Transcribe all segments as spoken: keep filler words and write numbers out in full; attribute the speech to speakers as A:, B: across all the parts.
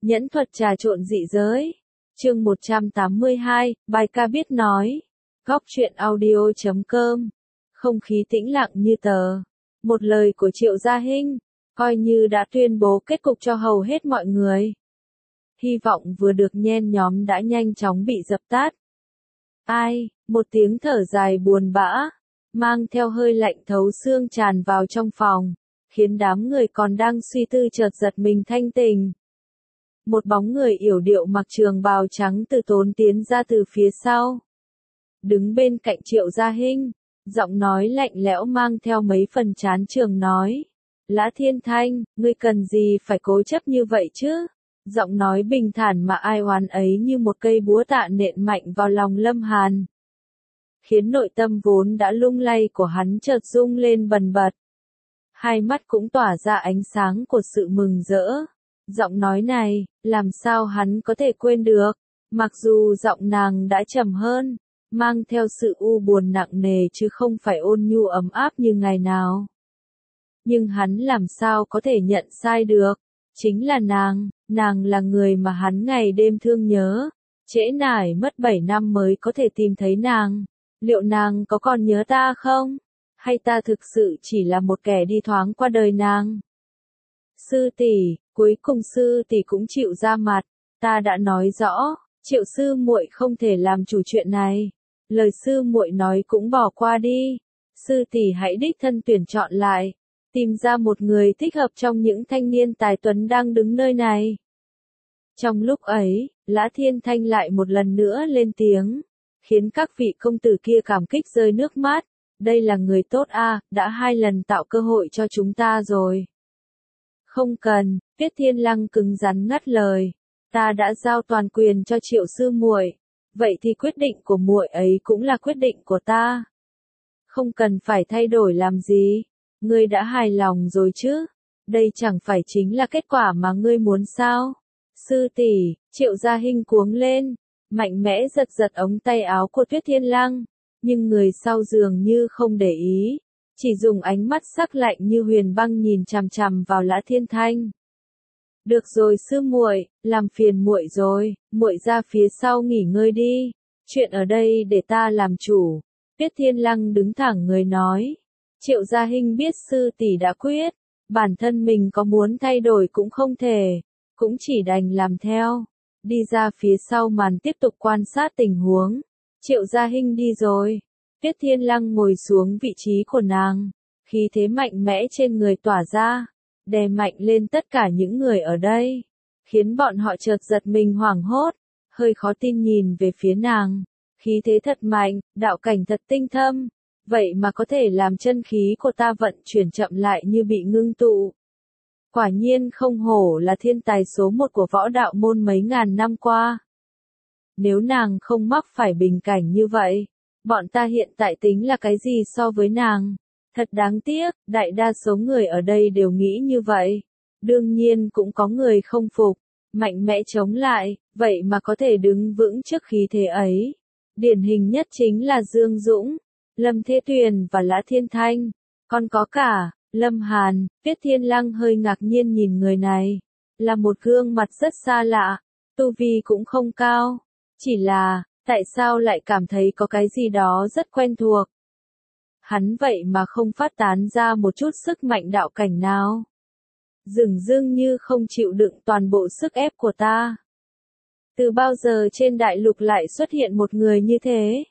A: Nhẫn thuật trà trộn dị giới. Chương một trăm tám mươi hai, bài ca biết nói. Góc truyện audio chấm com. Không khí tĩnh lặng như tờ. Một lời của Triệu Gia Hinh, coi như đã tuyên bố kết cục cho hầu hết mọi người. Hy vọng vừa được nhen nhóm đã nhanh chóng bị dập tắt. Ai, một tiếng thở dài buồn bã, mang theo hơi lạnh thấu xương tràn vào trong phòng, khiến đám người còn đang suy tư chợt giật mình thanh tỉnh. Một bóng người yểu điệu mặc trường bào trắng từ tốn tiến ra từ phía sau. Đứng bên cạnh Triệu Gia Hinh, giọng nói lạnh lẽo mang theo mấy phần chán trường nói. Lã Thiên Thanh, ngươi cần gì phải cố chấp như vậy chứ? Giọng nói bình thản mà ai oán ấy như một cây búa tạ nện mạnh vào lòng Lâm Hàn. Khiến nội tâm vốn đã lung lay của hắn chợt rung lên bần bật. Hai mắt cũng tỏa ra ánh sáng của sự mừng rỡ. Giọng nói này, làm sao hắn có thể quên được, mặc dù giọng nàng đã trầm hơn, mang theo sự u buồn nặng nề chứ không phải ôn nhu ấm áp như ngày nào. Nhưng hắn làm sao có thể nhận sai được, chính là nàng, nàng là người mà hắn ngày đêm thương nhớ, trễ nải mất bảy năm mới có thể tìm thấy nàng, liệu nàng có còn nhớ ta không, hay ta thực sự chỉ là một kẻ đi thoáng qua đời nàng? Sư tỷ, cuối cùng sư tỷ cũng chịu ra mặt, ta đã nói rõ, Triệu sư muội không thể làm chủ chuyện này. Lời sư muội nói cũng bỏ qua đi, sư tỷ hãy đích thân tuyển chọn lại, tìm ra một người thích hợp trong những thanh niên tài tuấn đang đứng nơi này. Trong lúc ấy, Lã Thiên Thanh lại một lần nữa lên tiếng, khiến các vị công tử kia cảm kích rơi nước mắt. Đây là người tốt a, đã hai lần tạo cơ hội cho chúng ta rồi. Không cần, Tiết Thiên Lăng cứng rắn ngắt lời, ta đã giao toàn quyền cho Triệu sư muội, vậy thì quyết định của muội ấy cũng là quyết định của ta. Không cần phải thay đổi làm gì, ngươi đã hài lòng rồi chứ? Đây chẳng phải chính là kết quả mà ngươi muốn sao? Sư tỷ, Triệu Gia Hinh cuống lên, mạnh mẽ giật giật ống tay áo của Tuyết Thiên Lăng, nhưng người sau dường như không để ý, chỉ dùng ánh mắt sắc lạnh như huyền băng nhìn chằm chằm vào Lã Thiên Thanh. Được rồi sư muội, làm phiền muội rồi, muội ra phía sau nghỉ ngơi đi, chuyện ở đây để ta làm chủ. Tuyết Thiên Lăng đứng thẳng người nói. Triệu Gia Hinh biết sư tỷ đã quyết, bản thân mình có muốn thay đổi cũng không thể, cũng chỉ đành làm theo. Đi ra phía sau màn tiếp tục quan sát tình huống. Triệu Gia Hinh đi rồi. Tuyết Thiên Lăng ngồi xuống vị trí của nàng, khí thế mạnh mẽ trên người tỏa ra, đè mạnh lên tất cả những người ở đây, khiến bọn họ chợt giật mình hoảng hốt, hơi khó tin nhìn về phía nàng. Khí thế thật mạnh, đạo cảnh thật tinh thâm, vậy mà có thể làm chân khí của ta vận chuyển chậm lại như bị ngưng tụ. Quả nhiên không hổ là thiên tài số một của võ đạo môn mấy ngàn năm qua. Nếu nàng không mắc phải bình cảnh như vậy, bọn ta hiện tại tính là cái gì so với nàng? Thật đáng tiếc, đại đa số người ở đây đều nghĩ như vậy. Đương nhiên cũng có người không phục, mạnh mẽ chống lại, vậy mà có thể đứng vững trước khí thế ấy. Điển hình nhất chính là Dương Dũng, Lâm Thế Tuyền và Lã Thiên Thanh, còn có cả Lâm Hàn. Tuyết Thiên Lăng hơi ngạc nhiên nhìn người này, là một gương mặt rất xa lạ, tu vi cũng không cao, chỉ là, tại sao lại cảm thấy có cái gì đó rất quen thuộc. Hắn vậy mà không phát tán ra một chút sức mạnh đạo cảnh nào. Dửng dưng như không chịu đựng toàn bộ sức ép của ta. Từ bao giờ trên đại lục lại xuất hiện một người như thế?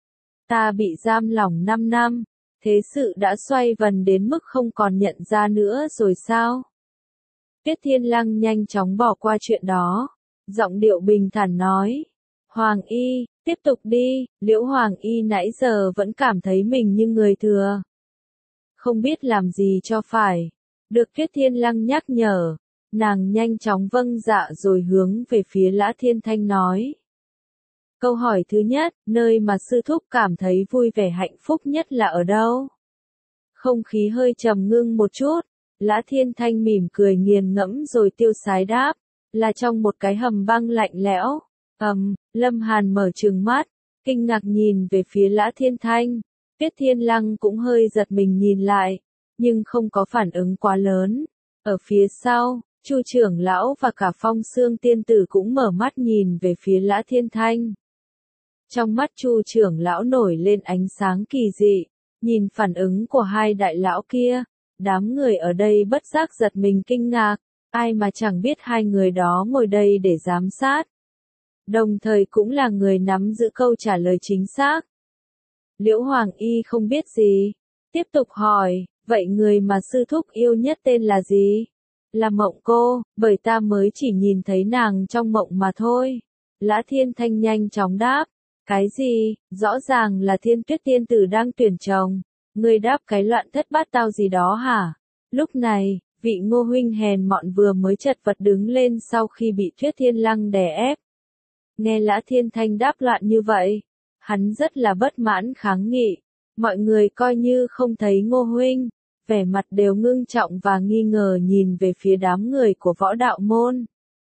A: Ta bị giam lỏng năm năm, thế sự đã xoay vần đến mức không còn nhận ra nữa rồi sao? Tuyết Thiên Lăng nhanh chóng bỏ qua chuyện đó, giọng điệu bình thản nói. Hoàng Y, tiếp tục đi, Liễu Hoàng Y nãy giờ vẫn cảm thấy mình như người thừa. Không biết làm gì cho phải. Được Tuyết Thiên Lăng nhắc nhở, nàng nhanh chóng vâng dạ rồi hướng về phía Lã Thiên Thanh nói. Câu hỏi thứ nhất, nơi mà sư thúc cảm thấy vui vẻ hạnh phúc nhất là ở đâu? Không khí hơi trầm ngưng một chút, Lã Thiên Thanh mỉm cười nghiền ngẫm rồi tiêu sái đáp, là trong một cái hầm băng lạnh lẽo. Ầm, um, Lâm Hàn mở trừng mắt, kinh ngạc nhìn về phía Lã Thiên Thanh. Tuyết Thiên Lăng cũng hơi giật mình nhìn lại, nhưng không có phản ứng quá lớn. Ở phía sau, Chu trưởng lão và cả Phong Xương tiên tử cũng mở mắt nhìn về phía Lã Thiên Thanh. Trong mắt Chu trưởng lão nổi lên ánh sáng kỳ dị, nhìn phản ứng của hai đại lão kia, đám người ở đây bất giác giật mình kinh ngạc, ai mà chẳng biết hai người đó ngồi đây để giám sát. Đồng thời cũng là người nắm giữ câu trả lời chính xác. Liễu Hoàng Y không biết gì, tiếp tục hỏi, vậy người mà sư thúc yêu nhất tên là gì? Là Mộng Cô, bởi ta mới chỉ nhìn thấy nàng trong mộng mà thôi. Lã Thiên Thanh nhanh chóng đáp, cái gì, rõ ràng là Thiên Tuyết tiên tử đang tuyển chồng, ngươi đáp cái loạn thất bát tao gì đó hả? Lúc này, vị Ngô huynh hèn mọn vừa mới chật vật đứng lên sau khi bị Tuyết Thiên Lăng đè ép. Nghe Lã Thiên Thanh đáp loạn như vậy, hắn rất là bất mãn kháng nghị, mọi người coi như không thấy Ngô huynh, vẻ mặt đều ngưng trọng và nghi ngờ nhìn về phía đám người của võ đạo môn.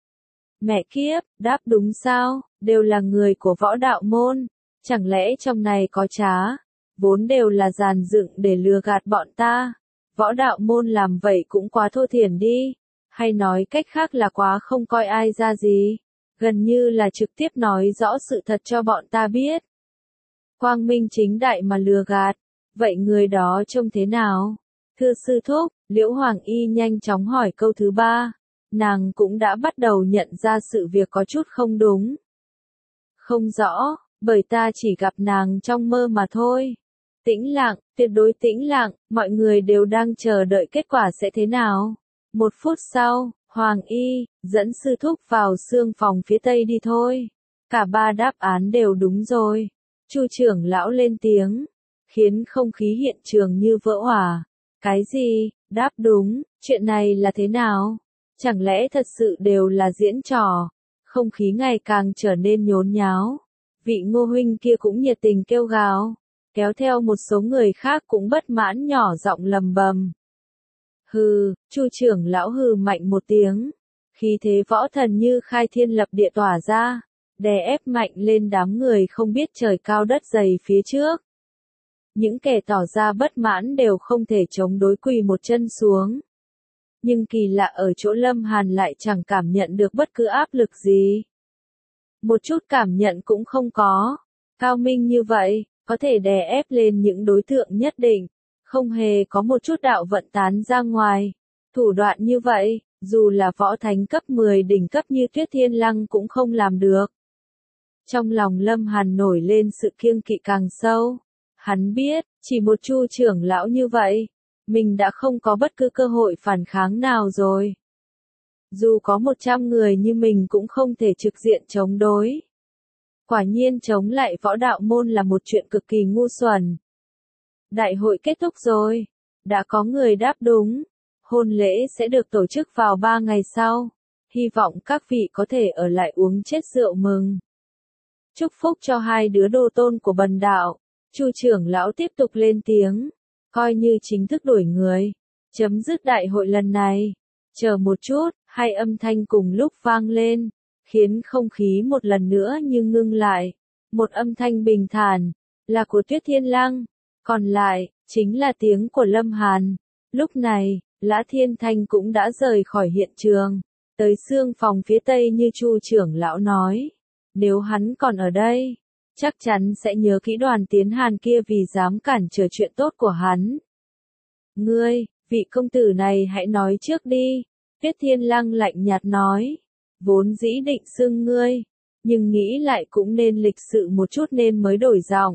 A: Mẹ kiếp, đáp đúng sao, đều là người của võ đạo môn, chẳng lẽ trong này có trá, vốn đều là dàn dựng để lừa gạt bọn ta, võ đạo môn làm vậy cũng quá thô thiển đi, hay nói cách khác là quá không coi ai ra gì, gần như là trực tiếp nói rõ sự thật cho bọn ta biết. Quang minh chính đại mà lừa gạt, vậy người đó trông thế nào? Thưa sư thúc, Liễu Hoàng Y nhanh chóng hỏi câu thứ ba, nàng cũng đã bắt đầu nhận ra sự việc có chút không đúng. Không rõ, bởi ta chỉ gặp nàng trong mơ mà thôi. Tĩnh lặng, tuyệt đối tĩnh lặng, mọi người đều đang chờ đợi kết quả sẽ thế nào. Một phút sau, Hoàng Y, dẫn sư thúc vào xương phòng phía tây đi thôi. Cả ba đáp án đều đúng rồi. Chu trưởng lão lên tiếng, khiến không khí hiện trường như vỡ òa. Cái gì, đáp đúng, chuyện này là thế nào? Chẳng lẽ thật sự đều là diễn trò? Không khí ngày càng trở nên nhốn nháo. Vị Ngô huynh kia cũng nhiệt tình kêu gào, kéo theo một số người khác cũng bất mãn nhỏ giọng lầm bầm. Hừ, Chu trưởng lão hừ mạnh một tiếng, khí thế võ thần như khai thiên lập địa tỏa ra, đè ép mạnh lên đám người không biết trời cao đất dày phía trước. Những kẻ tỏ ra bất mãn đều không thể chống đối quỳ một chân xuống. Nhưng kỳ lạ ở chỗ Lâm Hàn lại chẳng cảm nhận được bất cứ áp lực gì. Một chút cảm nhận cũng không có. Cao minh như vậy, có thể đè ép lên những đối tượng nhất định, không hề có một chút đạo vận tán ra ngoài. Thủ đoạn như vậy, dù là võ thánh cấp mười đỉnh cấp như Tuyết Thiên Lăng cũng không làm được. Trong lòng Lâm Hàn nổi lên sự kiêng kỵ càng sâu. Hắn biết, chỉ một Chu trưởng lão như vậy, mình đã không có bất cứ cơ hội phản kháng nào rồi. Dù có một trăm người như mình cũng không thể trực diện chống đối. Quả nhiên chống lại võ đạo môn là một chuyện cực kỳ ngu xuẩn. Đại hội kết thúc rồi. Đã có người đáp đúng. Hôn lễ sẽ được tổ chức vào ba ngày sau. Hy vọng các vị có thể ở lại uống chết rượu mừng. Chúc phúc cho hai đứa đồ tôn của bần đạo. Chu trưởng lão tiếp tục lên tiếng. Coi như chính thức đổi người. Chấm dứt đại hội lần này. Chờ một chút, hai âm thanh cùng lúc vang lên, khiến không khí một lần nữa như ngưng lại. Một âm thanh bình thản, là của Tuyết Thiên Lăng, còn lại, chính là tiếng của Lâm Hàn. Lúc này, Lã Thiên Thanh cũng đã rời khỏi hiện trường, tới xương phòng phía tây như Chu trưởng lão nói. Nếu hắn còn ở đây, chắc chắn sẽ nhớ kỹ Đoàn Tiến Hàn kia vì dám cản trở chuyện tốt của hắn. Ngươi, vị công tử này hãy nói trước đi. Tuyết Thiên Lăng lạnh nhạt nói, vốn dĩ định xưng ngươi, nhưng nghĩ lại cũng nên lịch sự một chút nên mới đổi giọng.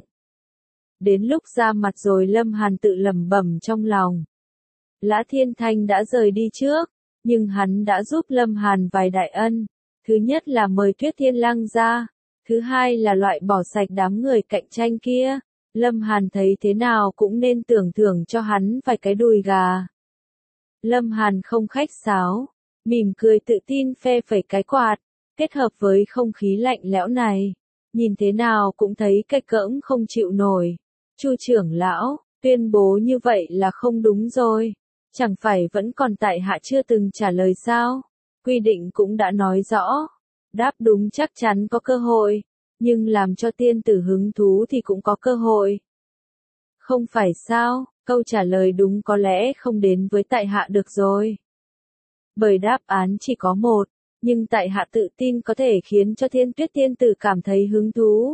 A: Đến lúc ra mặt rồi Lâm Hàn tự lẩm bẩm trong lòng. Lã Thiên Thanh đã rời đi trước, nhưng hắn đã giúp Lâm Hàn vài đại ân. Thứ nhất là mời Tuyết Thiên Lăng ra, thứ hai là loại bỏ sạch đám người cạnh tranh kia. Lâm Hàn thấy thế nào cũng nên tưởng thưởng cho hắn vài cái đùi gà. Lâm Hàn không khách sáo, mỉm cười tự tin phe phẩy cái quạt, kết hợp với không khí lạnh lẽo này, nhìn thế nào cũng thấy cái cỡm không chịu nổi. Chu trưởng lão, tuyên bố như vậy là không đúng rồi, chẳng phải vẫn còn tại hạ chưa từng trả lời sao? Quy định cũng đã nói rõ, đáp đúng chắc chắn có cơ hội, nhưng làm cho tiên tử hứng thú thì cũng có cơ hội. Không phải sao? Câu trả lời đúng có lẽ không đến với tại hạ được rồi. Bởi đáp án chỉ có một, nhưng tại hạ tự tin có thể khiến cho Thiên Tuyết tiên tử cảm thấy hứng thú.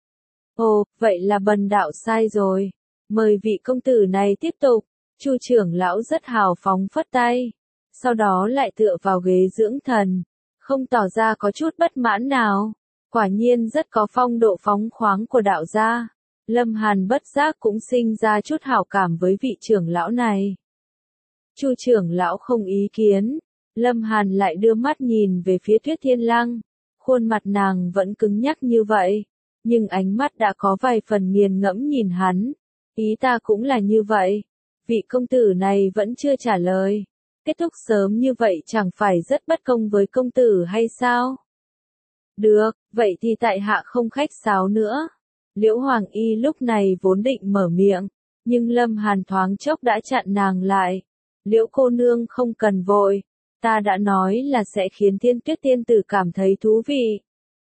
A: Ồ, vậy là bần đạo sai rồi. Mời vị công tử này tiếp tục. Chu trưởng lão rất hào phóng phất tay. Sau đó lại tựa vào ghế dưỡng thần. Không tỏ ra có chút bất mãn nào. Quả nhiên rất có phong độ phóng khoáng của đạo gia. Lâm Hàn bất giác cũng sinh ra chút hảo cảm với vị trưởng lão này. Chu trưởng lão không ý kiến. Lâm Hàn lại đưa mắt nhìn về phía Tuyết Thiên Lăng. Khuôn mặt nàng vẫn cứng nhắc như vậy. Nhưng ánh mắt đã có vài phần nghiền ngẫm nhìn hắn. Ý ta cũng là như vậy. Vị công tử này vẫn chưa trả lời. Kết thúc sớm như vậy chẳng phải rất bất công với công tử hay sao? Được, vậy thì tại hạ không khách sáo nữa. Liễu Hoàng Y lúc này vốn định mở miệng, nhưng Lâm Hàn thoáng chốc đã chặn nàng lại. Liễu cô nương không cần vội, ta đã nói là sẽ khiến Thiên Tuyết tiên tử cảm thấy thú vị.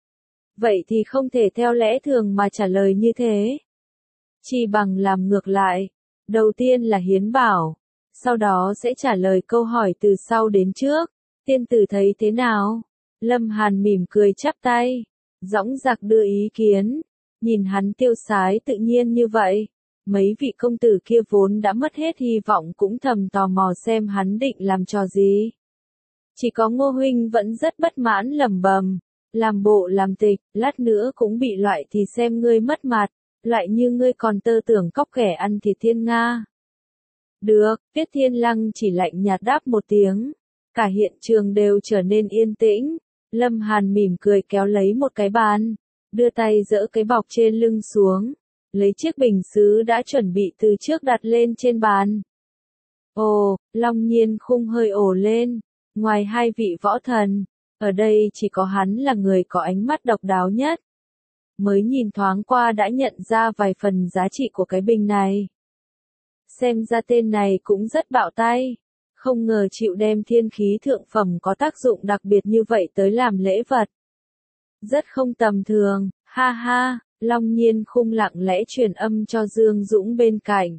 A: Vậy thì không thể theo lẽ thường mà trả lời như thế. Chỉ bằng làm ngược lại. Đầu tiên là hiến bảo, sau đó sẽ trả lời câu hỏi từ sau đến trước. Tiên tử thấy thế nào? Lâm Hàn mỉm cười chắp tay, dõng dạc đưa ý kiến. Nhìn hắn tiêu sái tự nhiên như vậy, mấy vị công tử kia vốn đã mất hết hy vọng cũng thầm tò mò xem hắn định làm trò gì. Chỉ có Ngô huynh vẫn rất bất mãn lẩm bẩm, làm bộ làm tịch, lát nữa cũng bị loại thì xem ngươi mất mặt, loại như ngươi còn tơ tưởng cóc ghẻ ăn thịt thiên nga. Được, Tuyết Thiên Lăng chỉ lạnh nhạt đáp một tiếng, cả hiện trường đều trở nên yên tĩnh. Lâm Hàn mỉm cười kéo lấy một cái bàn, đưa tay dỡ cái bọc trên lưng xuống, lấy chiếc bình sứ đã chuẩn bị từ trước đặt lên trên bàn. Ồ, Long Nhiên Khung hơi ồ lên, ngoài hai vị võ thần, ở đây chỉ có hắn là người có ánh mắt độc đáo nhất. Mới nhìn thoáng qua đã nhận ra vài phần giá trị của cái bình này. Xem ra tên này cũng rất bạo tay. Không ngờ chịu đem thiên khí thượng phẩm có tác dụng đặc biệt như vậy tới làm lễ vật. Rất không tầm thường, ha ha, Long Nhiên Khung lặng lẽ truyền âm cho Dương Dũng bên cạnh.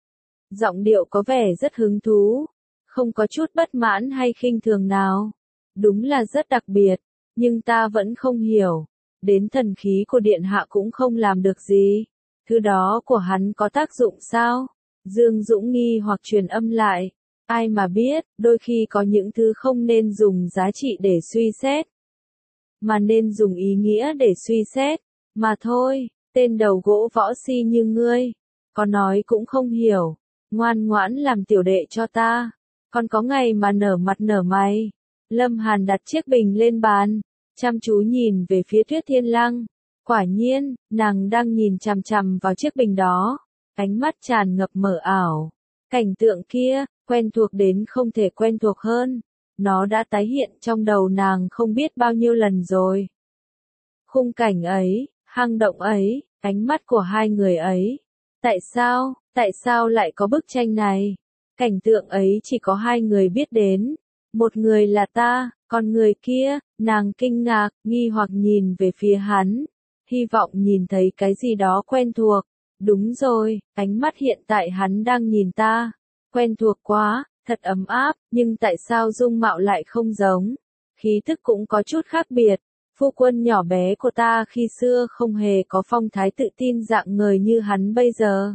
A: Giọng điệu có vẻ rất hứng thú, không có chút bất mãn hay khinh thường nào. Đúng là rất đặc biệt, nhưng ta vẫn không hiểu. Đến thần khí của điện hạ cũng không làm được gì. Thứ đó của hắn có tác dụng sao? Dương Dũng nghi hoặc truyền âm lại. Ai mà biết, đôi khi có những thứ không nên dùng giá trị để suy xét, mà nên dùng ý nghĩa để suy xét, mà thôi. Tên đầu gỗ võ si như ngươi, có nói cũng không hiểu, ngoan ngoãn làm tiểu đệ cho ta, còn có ngày mà nở mặt nở mày. Lâm Hàn đặt chiếc bình lên bàn, chăm chú nhìn về phía Tuyết Thiên Lăng. Quả nhiên, nàng đang nhìn chằm chằm vào chiếc bình đó, ánh mắt tràn ngập mờ ảo. Cảnh tượng kia, quen thuộc đến không thể quen thuộc hơn. Nó đã tái hiện trong đầu nàng không biết bao nhiêu lần rồi. Khung cảnh ấy, hang động ấy, ánh mắt của hai người ấy. Tại sao, tại sao lại có bức tranh này? Cảnh tượng ấy chỉ có hai người biết đến. Một người là ta, còn người kia, nàng kinh ngạc, nghi hoặc nhìn về phía hắn. Hy vọng nhìn thấy cái gì đó quen thuộc. Đúng rồi, ánh mắt hiện tại hắn đang nhìn ta. Quen thuộc quá, thật ấm áp, nhưng tại sao dung mạo lại không giống? Khí thức cũng có chút khác biệt. Phu quân nhỏ bé của ta khi xưa không hề có phong thái tự tin dạng người như hắn bây giờ.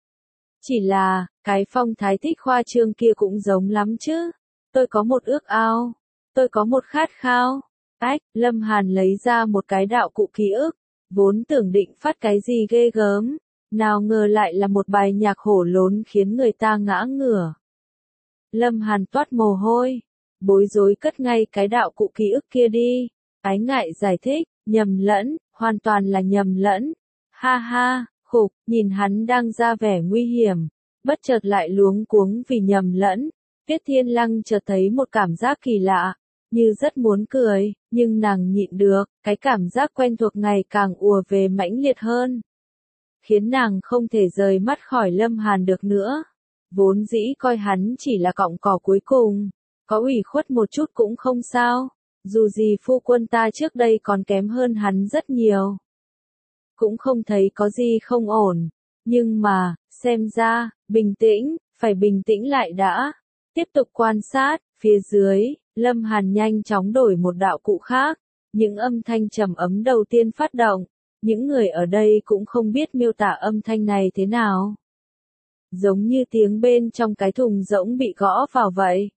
A: Chỉ là, cái phong thái thích khoa trương kia cũng giống lắm chứ. Tôi có một ước ao. Tôi có một khát khao. Ách, Lâm Hàn lấy ra một cái đạo cụ ký ức. Vốn tưởng định phát cái gì ghê gớm. Nào ngờ lại là một bài nhạc hổ lốn khiến người ta ngã ngửa. Lâm Hàn toát mồ hôi. Bối rối cất ngay cái đạo cụ ký ức kia đi. Ái ngại giải thích, nhầm lẫn, hoàn toàn là nhầm lẫn. Ha ha, khục, nhìn hắn đang ra vẻ nguy hiểm. Bất chợt lại luống cuống vì nhầm lẫn. Tuyết Thiên Lăng chợt thấy một cảm giác kỳ lạ. Như rất muốn cười, nhưng nàng nhịn được. Cái cảm giác quen thuộc ngày càng ùa về mãnh liệt hơn. Khiến nàng không thể rời mắt khỏi Lâm Hàn được nữa. Vốn dĩ coi hắn chỉ là cọng cỏ cuối cùng. Có ủy khuất một chút cũng không sao. Dù gì phu quân ta trước đây còn kém hơn hắn rất nhiều. Cũng không thấy có gì không ổn. Nhưng mà, xem ra, bình tĩnh, phải bình tĩnh lại đã. Tiếp tục quan sát, phía dưới, Lâm Hàn nhanh chóng đổi một đạo cụ khác, những âm thanh trầm ấm đầu tiên phát động, những người ở đây cũng không biết miêu tả âm thanh này thế nào. Giống như tiếng bên trong cái thùng rỗng bị gõ vào vậy.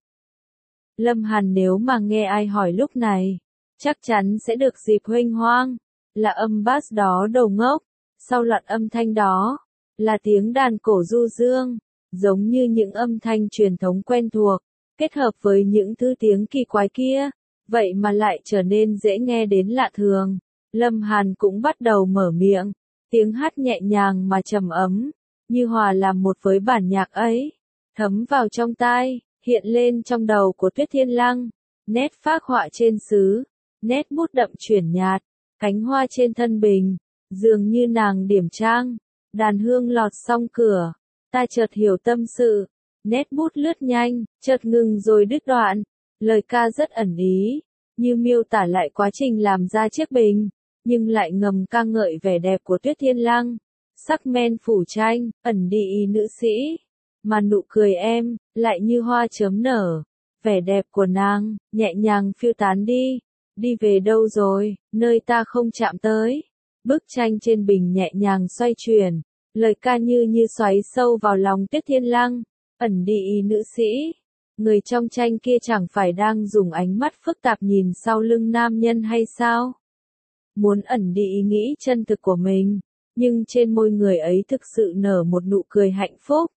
A: Lâm Hàn nếu mà nghe ai hỏi lúc này, chắc chắn sẽ được dịp huênh hoang, là âm bass đó đầu ngốc, sau loạt âm thanh đó, là tiếng đàn cổ du dương, giống như những âm thanh truyền thống quen thuộc, kết hợp với những thứ tiếng kỳ quái kia, vậy mà lại trở nên dễ nghe đến lạ thường. Lâm Hàn cũng bắt đầu mở miệng, tiếng hát nhẹ nhàng mà trầm ấm, như hòa làm một với bản nhạc ấy, thấm vào trong tai, hiện lên trong đầu của Tuyết Thiên Lăng, nét phác họa trên sứ, nét bút đậm chuyển nhạt, cánh hoa trên thân bình, dường như nàng điểm trang, đàn hương lọt xong cửa, ta chợt hiểu tâm sự, nét bút lướt nhanh, chợt ngừng rồi đứt đoạn, lời ca rất ẩn ý, như miêu tả lại quá trình làm ra chiếc bình, nhưng lại ngầm ca ngợi vẻ đẹp của Tuyết Thiên Lăng, sắc men phủ tranh, ẩn đi nữ sĩ, mà nụ cười em, lại như hoa chớm nở, vẻ đẹp của nàng, nhẹ nhàng phiêu tán đi, đi về đâu rồi, nơi ta không chạm tới. Bức tranh trên bình nhẹ nhàng xoay chuyển, lời ca như như xoáy sâu vào lòng Tuyết Thiên Lăng, ẩn đi nữ sĩ. Người trong tranh kia chẳng phải đang dùng ánh mắt phức tạp nhìn sau lưng nam nhân hay sao? Muốn ẩn đi ý nghĩ chân thực của mình, nhưng trên môi người ấy thực sự nở một nụ cười hạnh phúc.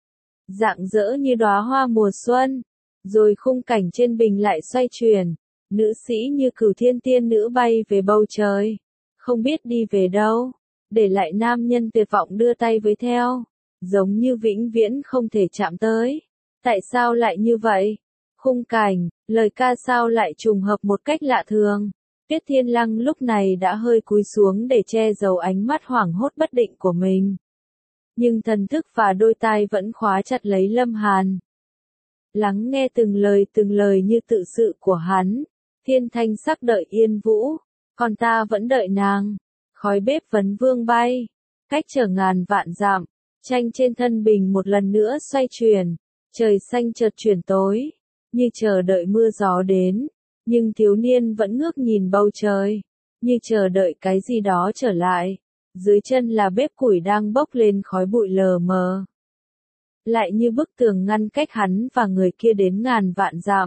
A: Rạng rỡ như đóa hoa mùa xuân, rồi khung cảnh trên bình lại xoay chuyển, nữ sĩ như cửu thiên tiên nữ bay về bầu trời, không biết đi về đâu, để lại nam nhân tuyệt vọng đưa tay với theo, giống như vĩnh viễn không thể chạm tới. Tại sao lại như vậy? Khung cảnh, lời ca sao lại trùng hợp một cách lạ thường. Tuyết Thiên Lăng lúc này đã hơi cúi xuống để che giấu ánh mắt hoảng hốt bất định của mình. Nhưng thần thức và đôi tai vẫn khóa chặt lấy Lâm Hàn. Lắng nghe từng lời từng lời như tự sự của hắn. Thiên thanh sắc đợi yên vũ, còn ta vẫn đợi nàng. Khói bếp vấn vương bay, cách trở ngàn vạn dặm, tranh trên thân bình một lần nữa xoay chuyển. Trời xanh chợt chuyển tối, như chờ đợi mưa gió đến, nhưng thiếu niên vẫn ngước nhìn bầu trời, như chờ đợi cái gì đó trở lại. Dưới chân là bếp củi đang bốc lên khói bụi lờ mờ. Lại như bức tường ngăn cách hắn và người kia đến ngàn vạn dặm.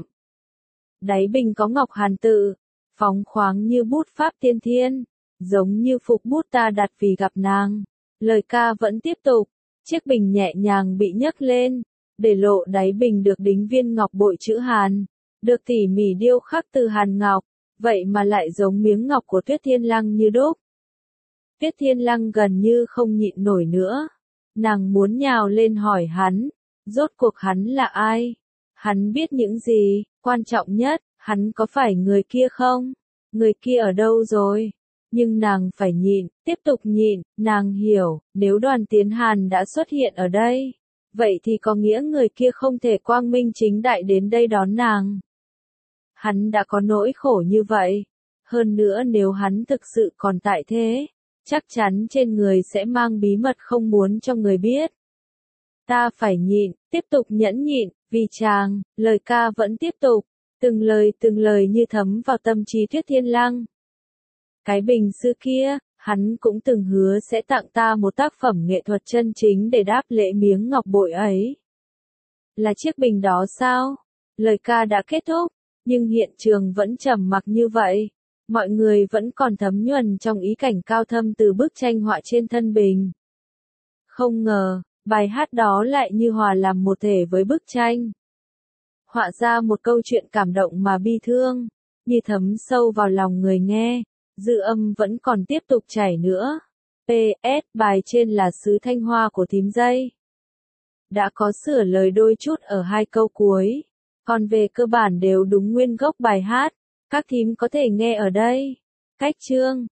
A: Đáy bình có ngọc hàn tự, phóng khoáng như bút pháp tiên thiên, giống như phục bút ta đặt vì gặp nàng. Lời ca vẫn tiếp tục, chiếc bình nhẹ nhàng bị nhấc lên. Để lộ đáy bình được đính viên ngọc bội chữ Hàn, được tỉ mỉ điêu khắc từ hàn ngọc, vậy mà lại giống miếng ngọc của Tuyết Thiên Lăng như đúc. Tuyết Thiên Lăng gần như không nhịn nổi nữa, nàng muốn nhào lên hỏi hắn, rốt cuộc hắn là ai? Hắn biết những gì? Quan trọng nhất, hắn có phải người kia không? Người kia ở đâu rồi? Nhưng nàng phải nhịn, tiếp tục nhịn, nàng hiểu, nếu Đoàn Tiến Hàn đã xuất hiện ở đây, vậy thì có nghĩa người kia không thể quang minh chính đại đến đây đón nàng. Hắn đã có nỗi khổ như vậy. Hơn nữa nếu hắn thực sự còn tại thế, chắc chắn trên người sẽ mang bí mật không muốn cho người biết. Ta phải nhịn, tiếp tục nhẫn nhịn, vì chàng, lời ca vẫn tiếp tục, từng lời từng lời như thấm vào tâm trí Tuyết Thiên Lăng. Cái bình xưa kia, hắn cũng từng hứa sẽ tặng ta một tác phẩm nghệ thuật chân chính để đáp lễ miếng ngọc bội ấy. Là chiếc bình đó sao? Lời ca đã kết thúc, nhưng hiện trường vẫn trầm mặc như vậy. Mọi người vẫn còn thấm nhuần trong ý cảnh cao thâm từ bức tranh họa trên thân bình. Không ngờ, bài hát đó lại như hòa làm một thể với bức tranh. Họa ra một câu chuyện cảm động mà bi thương, như thấm sâu vào lòng người nghe. Dư âm vẫn còn tiếp tục chảy nữa. pê ét bài trên là sứ Thanh Hoa của thím dây. Đã có sửa lời đôi chút ở hai câu cuối. Còn về cơ bản đều đúng nguyên gốc bài hát. Các thím có thể nghe ở đây. Cách chương